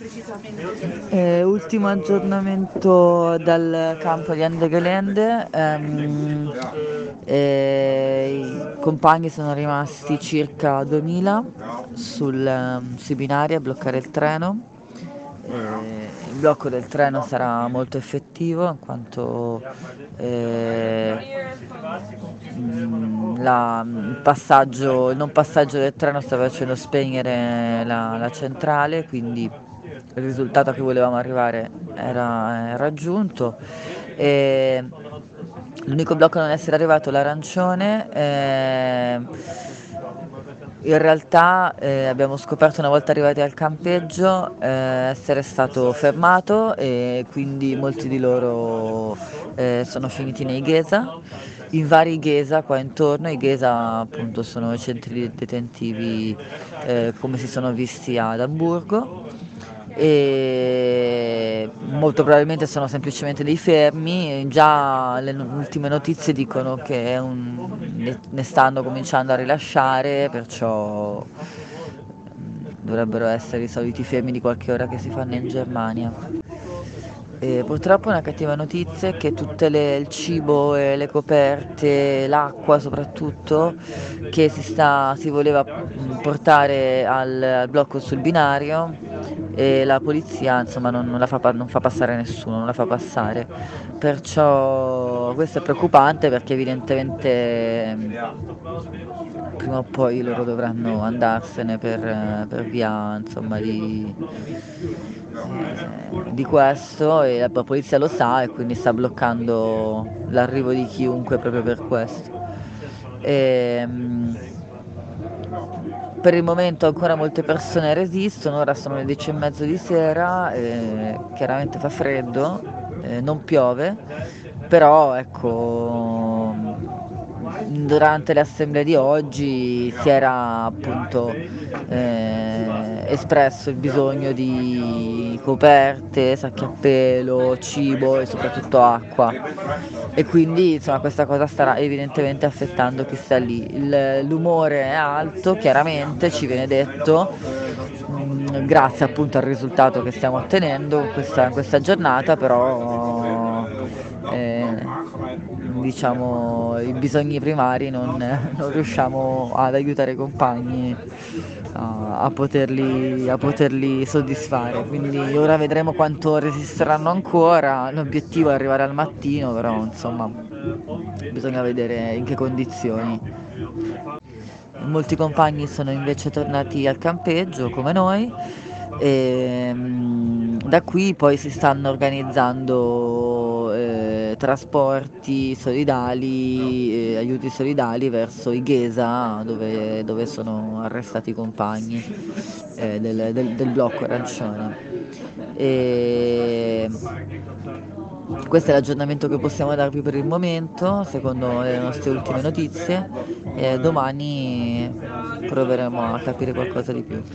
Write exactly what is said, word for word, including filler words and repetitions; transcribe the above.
Eh, ultimo aggiornamento dal campo di Andegelände, ehm, eh, i compagni sono rimasti circa duemila sul, ehm, sui binari a bloccare il treno. Eh, il blocco del treno sarà molto effettivo in quanto eh, mm, la- il passaggio, il non passaggio del treno sta facendo spegnere la, la centrale, quindi il risultato a cui volevamo arrivare era, è raggiunto. E l'unico blocco a non essere arrivato è l'arancione. eh, in realtà eh, abbiamo scoperto una volta arrivati al campeggio eh, essere stato fermato e quindi molti di loro eh, sono finiti nei Gesa, in vari Gesa qua intorno. I Gesa appunto sono i centri detentivi eh, come si sono visti ad Amburgo, e molto probabilmente sono semplicemente dei fermi. Già le no- ultime notizie dicono che è un- ne, ne stanno cominciando a rilasciare, perciò mm, dovrebbero essere i soliti fermi di qualche ora che si fanno in Germania. E purtroppo una cattiva notizia è che tutte le, il cibo e le coperte, l'acqua soprattutto, che si, sta, si voleva mm, portare al, al blocco sul binario, e la polizia insomma non, non la fa, pa- non fa passare nessuno, non la fa passare. Perciò questo è preoccupante perché evidentemente mm, prima o poi loro dovranno andarsene per, eh, per via insomma di, eh, di questo, e la la polizia lo sa e quindi sta bloccando l'arrivo di chiunque proprio per questo. Ehm, per il momento ancora molte persone resistono, ora sono le dieci e mezzo di sera, eh, chiaramente fa freddo, eh, non piove, però ecco, durante le assemblee di oggi si era appunto eh, espresso il bisogno di coperte, sacchi a pelo, cibo e soprattutto acqua. E quindi insomma questa cosa starà evidentemente affettando chi sta lì. Il- l'umore è alto, chiaramente ci viene detto, mh, grazie appunto al risultato che stiamo ottenendo in questa, in questa giornata, però eh, diciamo i bisogni primari non, non riusciamo ad aiutare i compagni a, a poterli, a poterli soddisfare. Quindi ora vedremo quanto resisteranno ancora. L'obiettivo è arrivare al mattino, però insomma bisogna vedere in che condizioni. Molti compagni sono invece tornati al campeggio come noi, e mm, da qui poi si stanno organizzando eh, trasporti solidali, eh, aiuti solidali verso i Ghesa dove, dove sono arrestati i compagni eh, del, del- del blocco arancione. E questo è l'aggiornamento che possiamo darvi per il momento, secondo le nostre ultime notizie, e domani proveremo a capire qualcosa di più.